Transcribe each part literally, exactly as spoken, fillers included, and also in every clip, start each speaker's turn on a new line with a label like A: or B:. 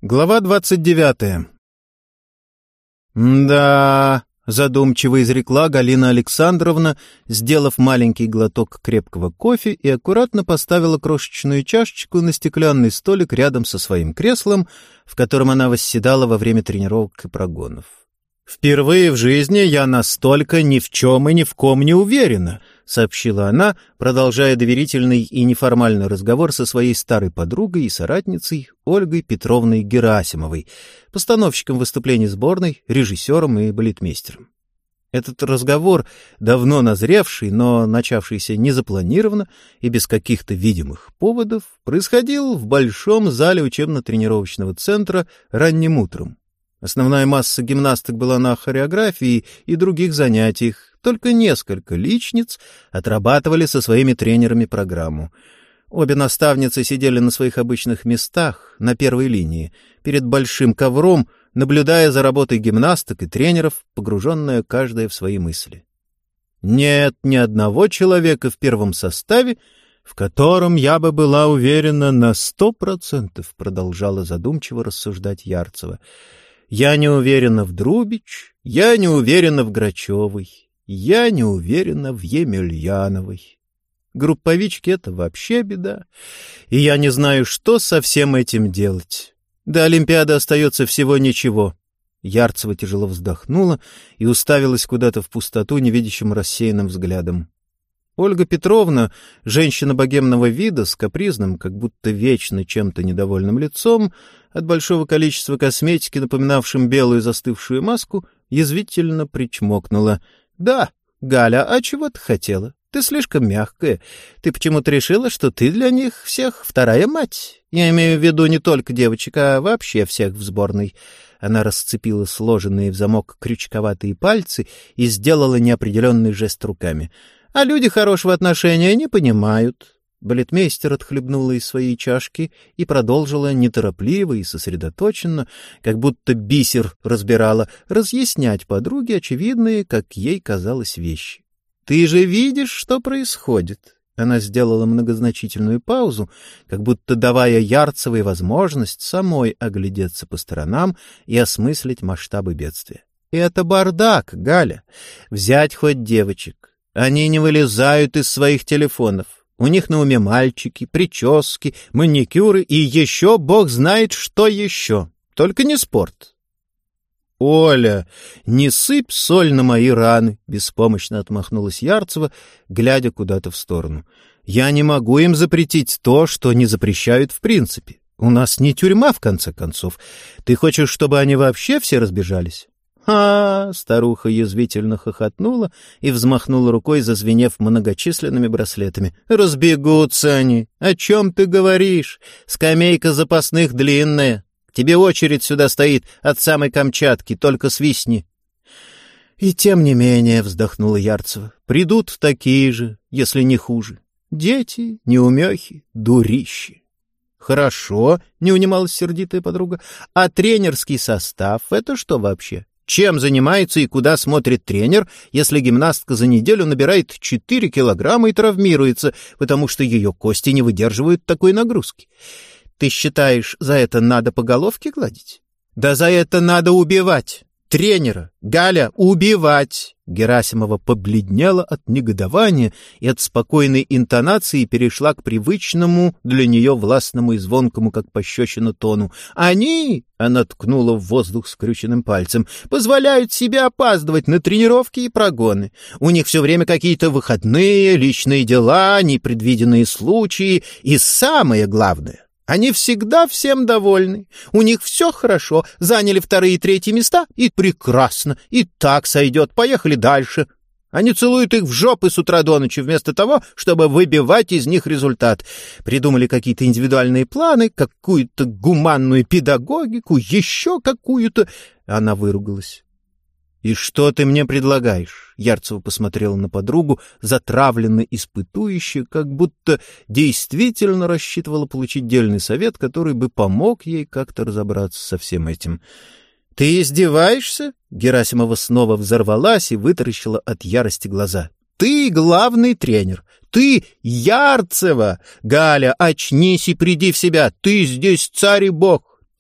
A: Глава двадцать девятая. «Да», — задумчиво изрекла Галина Александровна, сделав маленький глоток крепкого кофе и аккуратно поставила крошечную чашечку на стеклянный столик рядом со своим креслом, в котором она восседала во время тренировок и прогонов. «Впервые в жизни я настолько ни в чем и ни в ком не уверена», — сообщила она, продолжая доверительный и неформальный разговор со своей старой подругой и соратницей Ольгой Петровной Герасимовой, постановщиком выступлений сборной, режиссером и балетмейстером. Этот разговор, давно назревший, но начавшийся незапланированно и без каких-то видимых поводов, происходил в большом зале учебно-тренировочного центра ранним утром. Основная масса гимнасток была на хореографии и других занятиях, только несколько личниц отрабатывали со своими тренерами программу. Обе наставницы сидели на своих обычных местах, на первой линии, перед большим ковром, наблюдая за работой гимнасток и тренеров, погруженная каждая в свои мысли. Нет ни одного человека в первом составе, в котором я бы была уверена на сто процентов, продолжала задумчиво рассуждать Ярцева. Я не уверена в Друбич, я не уверена в Грачевой, я не уверена в Емельяновой. Групповички — это вообще беда, и я не знаю, что со всем этим делать. До Олимпиады остается всего ничего. Ярцева тяжело вздохнула и уставилась куда-то в пустоту невидящим рассеянным взглядом. Ольга Петровна, женщина богемного вида, с капризным, как будто вечно чем-то недовольным лицом, от большого количества косметики, напоминавшим белую застывшую маску, язвительно причмокнула. — Да, Галя, а чего ты хотела? Ты слишком мягкая. Ты почему-то решила, что ты для них всех вторая мать. Я имею в виду не только девочек, а вообще всех в сборной. Она расцепила сложенные в замок крючковатые пальцы и сделала неопределенный жест руками. А люди хорошего отношения не понимают. Балетмейстер отхлебнула из своей чашки и продолжила неторопливо и сосредоточенно, как будто бисер разбирала, разъяснять подруге очевидные, как ей казалось, вещи. «Ты же видишь, что происходит?» Она сделала многозначительную паузу, как будто давая Ярцевой возможность самой оглядеться по сторонам и осмыслить масштабы бедствия. «Это бардак, Галя. Взять хоть девочек. Они не вылезают из своих телефонов. У них на уме мальчики, прически, маникюры и еще бог знает, что еще. Только не спорт». «Оля, не сыпь соль на мои раны», — беспомощно отмахнулась Ярцева, глядя куда-то в сторону. «Я не могу им запретить то, что не запрещают в принципе. У нас не тюрьма, в конце концов. Ты хочешь, чтобы они вообще все разбежались?» «Ха!» — старуха язвительно хохотнула и взмахнула рукой, зазвенев многочисленными браслетами. «Разбегутся они! О чем ты говоришь? Скамейка запасных длинная. Тебе очередь сюда стоит от самой Камчатки, только свистни». «И тем не менее», — вздохнула Ярцева, — «придут такие же, если не хуже. Дети, неумехи, дурищи». «Хорошо», — не унималась сердитая подруга, — «а тренерский состав — это что вообще? Чем занимается и куда смотрит тренер, если гимнастка за неделю набирает четыре килограмма и травмируется, потому что ее кости не выдерживают такой нагрузки? Ты считаешь, за это надо по головке гладить? Да за это надо убивать. Тренера, Галя, убивать!» Герасимова побледнела от негодования и от спокойной интонации перешла к привычному для нее властному и звонкому, как пощечина, тону. «Они, — она ткнула в воздух скрюченным пальцем, — позволяют себе опаздывать на тренировки и прогоны. У них все время какие-то выходные, личные дела, непредвиденные случаи. И самое главное — они всегда всем довольны. У них все хорошо, заняли вторые и третьи места, и прекрасно, и так сойдет, поехали дальше. Они целуют их в жопы с утра до ночи, вместо того, чтобы выбивать из них результат. Придумали какие-то индивидуальные планы, какую-то гуманную педагогику, еще какую-то...» Она выругалась. «И что ты мне предлагаешь?» Ярцева посмотрела на подругу, затравленно испытующе, как будто действительно рассчитывала получить дельный совет, который бы помог ей как-то разобраться со всем этим. «Ты издеваешься?» Герасимова снова взорвалась и вытаращила от ярости глаза. «Ты главный тренер! Ты Ярцева! Галя, очнись и приди в себя! Ты здесь царь и бог!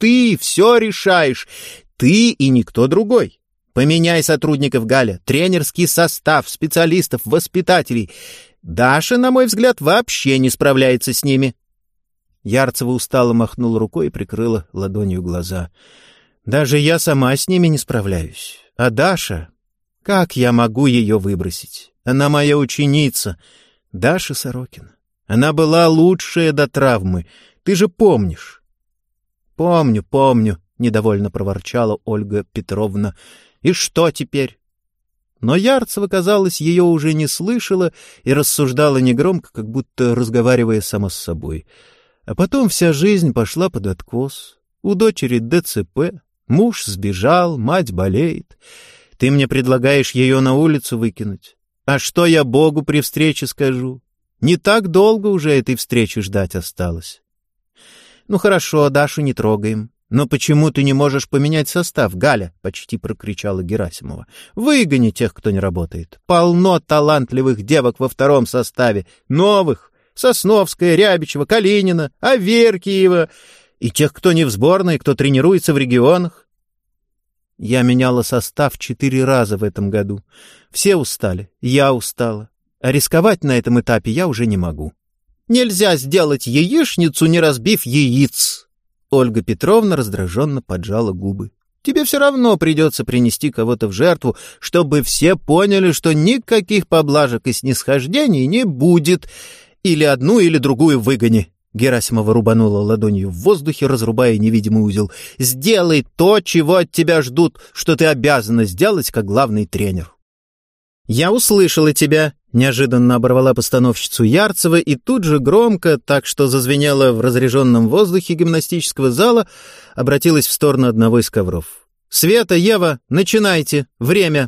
A: ты все решаешь. Ты и никто другой. Поменяй сотрудников, Галя, тренерский состав, специалистов, воспитателей. Даша, на мой взгляд, вообще не справляется с ними». Ярцева устало махнула рукой и прикрыла ладонью глаза. «Даже я сама с ними не справляюсь. А Даша... Как я могу ее выбросить? Она моя ученица. Даша Сорокина. Она была лучшая до травмы. Ты же помнишь?» «Помню, помню», — недовольно проворчала Ольга Петровна. «И что теперь?» Но Ярцева, казалось, ее уже не слышала и рассуждала негромко, как будто разговаривая сама с собой. А потом вся жизнь пошла под откос. У дочери ДЦП, муж сбежал, мать болеет. Ты мне предлагаешь ее на улицу выкинуть? А что я Богу при встрече скажу? Не так долго уже этой встречи ждать осталось. Ну хорошо, Дашу не трогаем. Но почему ты не можешь поменять состав, Галя? Почти прокричала Герасимова. Выгони тех, кто не работает. Полно талантливых девок во втором составе. Новых. Сосновская, Рябичева, Калинина, Аверкиева. И тех, кто не в сборной, кто тренируется в регионах. Я меняла состав четыре раза в этом году. Все устали, я устала. А рисковать на этом этапе я уже не могу. Нельзя сделать яичницу, не разбив яиц. Ольга Петровна раздраженно поджала губы. Тебе все равно придется принести кого-то в жертву, чтобы все поняли, что никаких поблажек и снисхождений не будет. Или одну, или другую выгони. Герасимова рубанула ладонью в воздухе, разрубая невидимый узел. «Сделай то, чего от тебя ждут, что ты обязана сделать, как главный тренер». «Я услышала тебя», — неожиданно оборвала постановщицу Ярцева и тут же громко, так что зазвенело в разряженном воздухе гимнастического зала, обратилась в сторону одного из ковров. «Света, Ева, начинайте! Время!»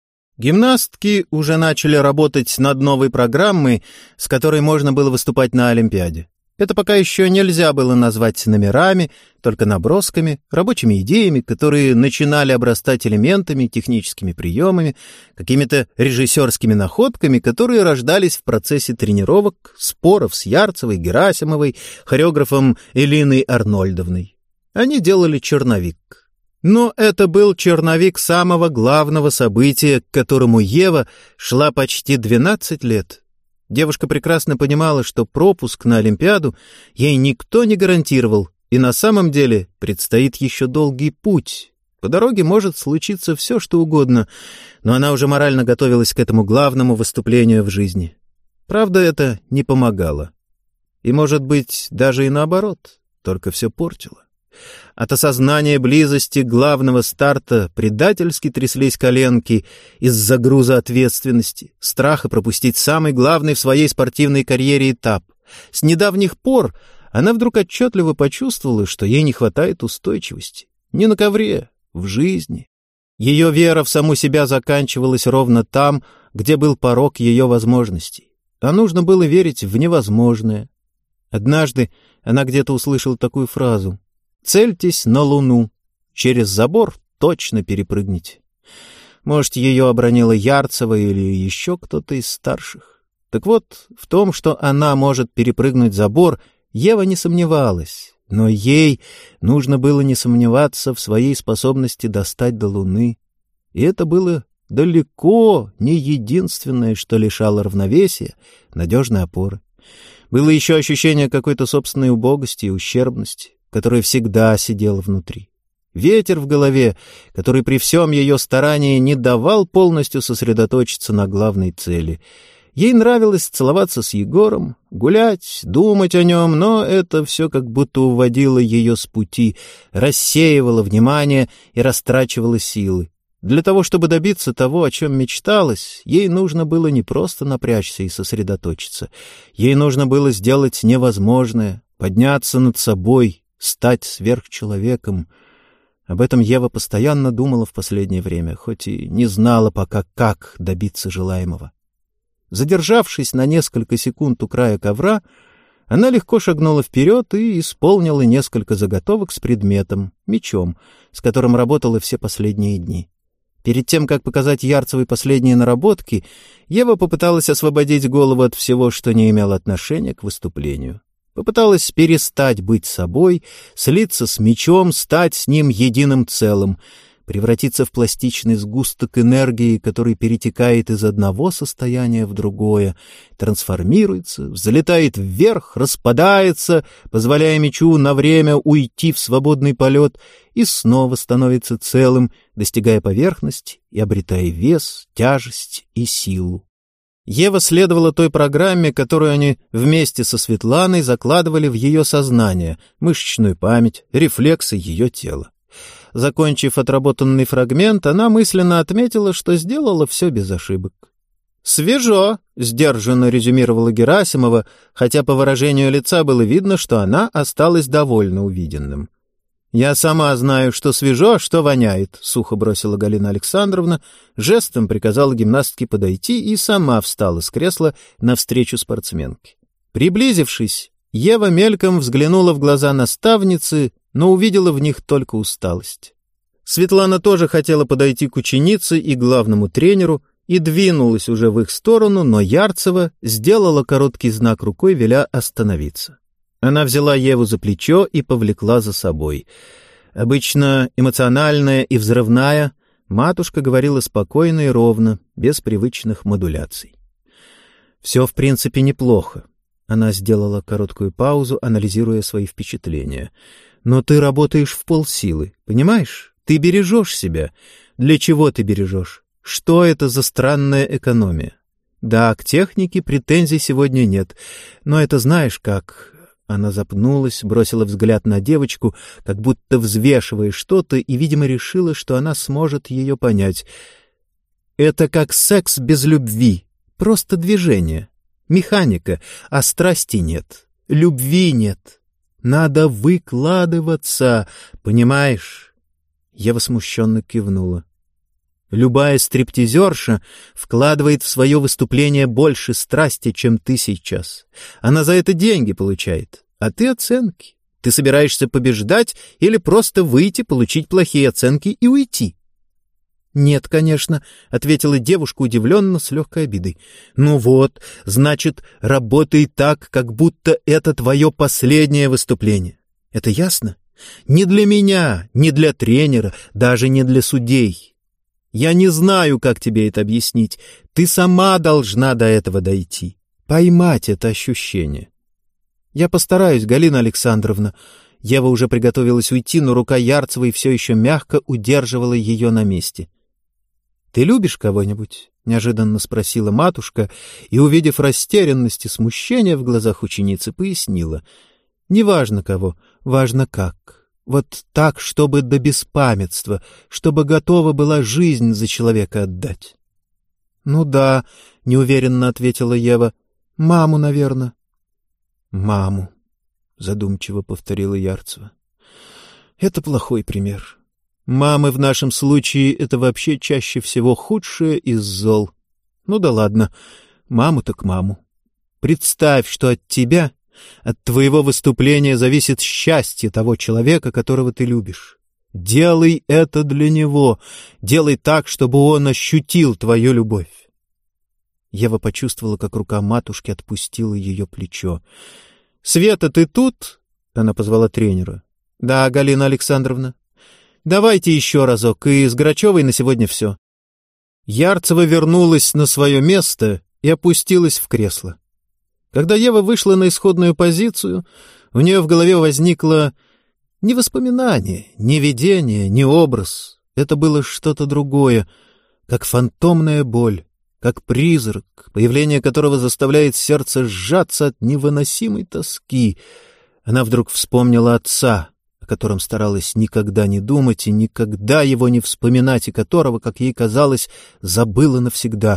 A: Гимнастки уже начали работать над новой программой, с которой можно было выступать на Олимпиаде. Это пока еще нельзя было назвать номерами, только набросками, рабочими идеями, которые начинали обрастать элементами, техническими приемами, какими-то режиссерскими находками, которые рождались в процессе тренировок, споров с Ярцевой, Герасимовой, хореографом Элиной Арнольдовной. Они делали черновик. Но это был черновик самого главного события, к которому Ева шла почти двенадцать лет. Девушка прекрасно понимала, что пропуск на Олимпиаду ей никто не гарантировал, и на самом деле предстоит еще долгий путь. По дороге может случиться все, что угодно, но она уже морально готовилась к этому главному выступлению в жизни. Правда, это не помогало. И, может быть, даже и наоборот, только все портило. От осознания близости главного старта предательски тряслись коленки из-за груза ответственности, страха пропустить самый главный в своей спортивной карьере этап. С недавних пор она вдруг отчетливо почувствовала, что ей не хватает устойчивости. Не на ковре, в жизни. Ее вера в саму себя заканчивалась ровно там, где был порог ее возможностей. А нужно было верить в невозможное. Однажды она где-то услышала такую фразу: «Цельтесь на Луну. Через забор точно перепрыгните». Может, ее обронила Ярцева или еще кто-то из старших. Так вот, в том, что она может перепрыгнуть забор, Ева не сомневалась. Но ей нужно было не сомневаться в своей способности достать до Луны. И это было далеко не единственное, что лишало равновесия, надежной опоры. Было еще ощущение какой-то собственной убогости и ущербности, которая всегда сидела внутри. Ветер в голове, который при всем ее старании не давал полностью сосредоточиться на главной цели. Ей нравилось целоваться с Егором, гулять, думать о нем, но это все как будто уводило ее с пути, рассеивало внимание и растрачивало силы. Для того, чтобы добиться того, о чем мечталось, ей нужно было не просто напрячься и сосредоточиться. Ей нужно было сделать невозможное, подняться над собой, стать сверхчеловеком. Об этом Ева постоянно думала в последнее время, хоть и не знала пока, как добиться желаемого. Задержавшись на несколько секунд у края ковра, она легко шагнула вперед и исполнила несколько заготовок с предметом, мечом, с которым работала все последние дни. Перед тем, как показать Ярцевой последние наработки, Ева попыталась освободить голову от всего, что не имело отношения к выступлению. Попыталась перестать быть собой, слиться с мечом, стать с ним единым целым, превратиться в пластичный сгусток энергии, который перетекает из одного состояния в другое, трансформируется, взлетает вверх, распадается, позволяя мечу на время уйти в свободный полет, и снова становится целым, достигая поверхности и обретая вес, тяжесть и силу. Ева следовала той программе, которую они вместе со Светланой закладывали в ее сознание, мышечную память, рефлексы ее тела. Закончив отработанный фрагмент, она мысленно отметила, что сделала все без ошибок. «Свежо», — сдержанно резюмировала Герасимова, хотя по выражению лица было видно, что она осталась довольна увиденным. «Я сама знаю, что свежо, а что воняет», — сухо бросила Галина Александровна, жестом приказала гимнастке подойти и сама встала с кресла навстречу спортсменке. Приблизившись, Ева мельком взглянула в глаза наставницы, но увидела в них только усталость. Светлана тоже хотела подойти к ученице и главному тренеру и двинулась уже в их сторону, но Ярцева сделала короткий знак рукой, веля остановиться. Она взяла Еву за плечо и повлекла за собой. Обычно эмоциональная и взрывная, матушка говорила спокойно и ровно, без привычных модуляций. «Все, в принципе, неплохо». Она сделала короткую паузу, анализируя свои впечатления. «Но ты работаешь в полсилы, понимаешь? Ты бережешь себя. Для чего ты бережешь? Что это за странная экономия? Да, к технике претензий сегодня нет, но это знаешь как...» Она запнулась, бросила взгляд на девочку, как будто взвешивая что-то, и, видимо, решила, что она сможет ее понять. «Это как секс без любви, просто движение, механика, а страсти нет, любви нет. Надо выкладываться, понимаешь?» Ева смущенно кивнула. «Любая стриптизерша вкладывает в свое выступление больше страсти, чем ты сейчас. Она за это деньги получает, а ты оценки. Ты собираешься побеждать или просто выйти, получить плохие оценки и уйти?» «Нет, конечно», — ответила девушка удивленно, с легкой обидой. «Ну вот, значит, работай так, как будто это твое последнее выступление. Это ясно? Не для меня, не для тренера, даже не для судей. Я не знаю, как тебе это объяснить. Ты сама должна до этого дойти, поймать это ощущение». «Я постараюсь, Галина Александровна». Ева уже приготовилась уйти, но рука Ярцевой все еще мягко удерживала ее на месте. «Ты любишь кого-нибудь?» — неожиданно спросила матушка, и, увидев растерянность и смущение в глазах ученицы, пояснила. «Неважно кого, важно как. Вот так, чтобы до беспамятства, чтобы готова была жизнь за человека отдать». «Ну да», — неуверенно ответила Ева. «Маму, наверное». «Маму», — задумчиво повторила Ярцева. «Это плохой пример. Мамы в нашем случае — это вообще чаще всего худшее из зол. Ну да ладно, маму так маму. Представь, что от тебя, от твоего выступления зависит счастье того человека, которого ты любишь. Делай это для него, делай так, чтобы он ощутил твою любовь». Ева почувствовала, как рука матушки отпустила ее плечо. «Света, ты тут?» — она позвала тренера. «Да, Галина Александровна. Давайте еще разок, и с Грачевой на сегодня все». Ярцева вернулась на свое место и опустилась в кресло. Когда Ева вышла на исходную позицию, у нее в голове возникло не воспоминание, не видение, не образ. Это было что-то другое, как фантомная боль, как призрак, появление которого заставляет сердце сжаться от невыносимой тоски. Она вдруг вспомнила отца, о котором старалась никогда не думать и никогда его не вспоминать, и которого, как ей казалось, забыла навсегда.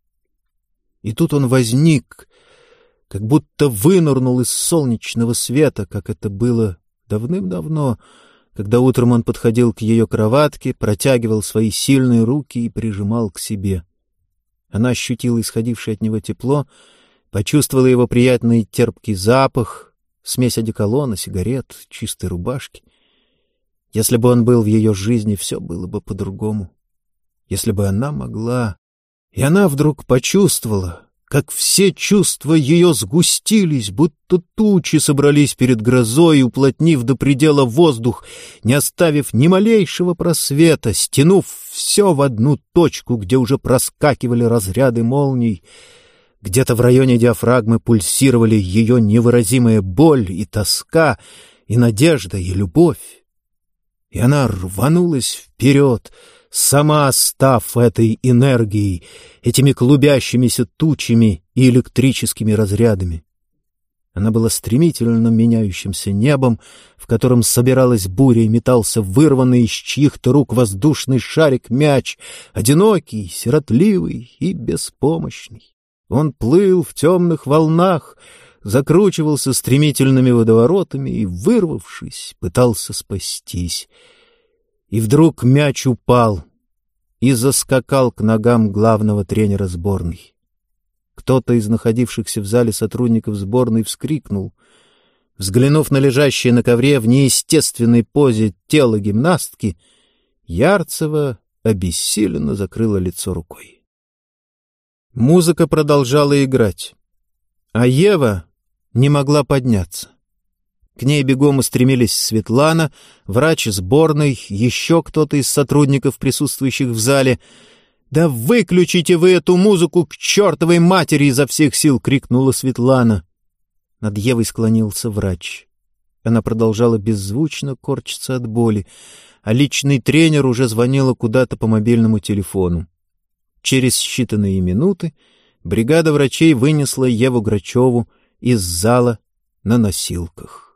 A: И тут он возник, как будто вынырнул из солнечного света, как это было давным-давно, когда утром он подходил к ее кроватке, протягивал свои сильные руки и прижимал к себе. Она ощутила исходившее от него тепло, почувствовала его приятный терпкий запах, смесь одеколона, сигарет, чистой рубашки. Если бы он был в ее жизни, все было бы по-другому. Если бы она могла... И она вдруг почувствовала, как все чувства ее сгустились, будто тучи собрались перед грозой, уплотнив до предела воздух, не оставив ни малейшего просвета, стянув все в одну точку, где уже проскакивали разряды молний. Где-то в районе диафрагмы пульсировали ее невыразимая боль и тоска, и надежда, и любовь. И она рванулась вперед, сама став этой энергией, этими клубящимися тучами и электрическими разрядами. Она была стремительно меняющимся небом, в котором собиралась буря и метался вырванный из чьих-то рук воздушный шарик-мяч, одинокий, сиротливый и беспомощный. Он плыл в темных волнах, закручивался стремительными водоворотами и, вырвавшись, пытался спастись. И вдруг мяч упал и заскакал к ногам главного тренера сборной. Кто-то из находившихся в зале сотрудников сборной вскрикнул. Взглянув на лежащее на ковре в неестественной позе тело гимнастки, Ярцева обессиленно закрыла лицо рукой. Музыка продолжала играть, а Ева не могла подняться. К ней бегом устремились Светлана, врач сборной, еще кто-то из сотрудников, присутствующих в зале. «Да выключите вы эту музыку к чертовой матери!» — изо всех сил крикнула Светлана. Над Евой склонился врач. Она продолжала беззвучно корчиться от боли, а личный тренер уже звонила куда-то по мобильному телефону. Через считанные минуты бригада врачей вынесла Еву Грачеву из зала на носилках.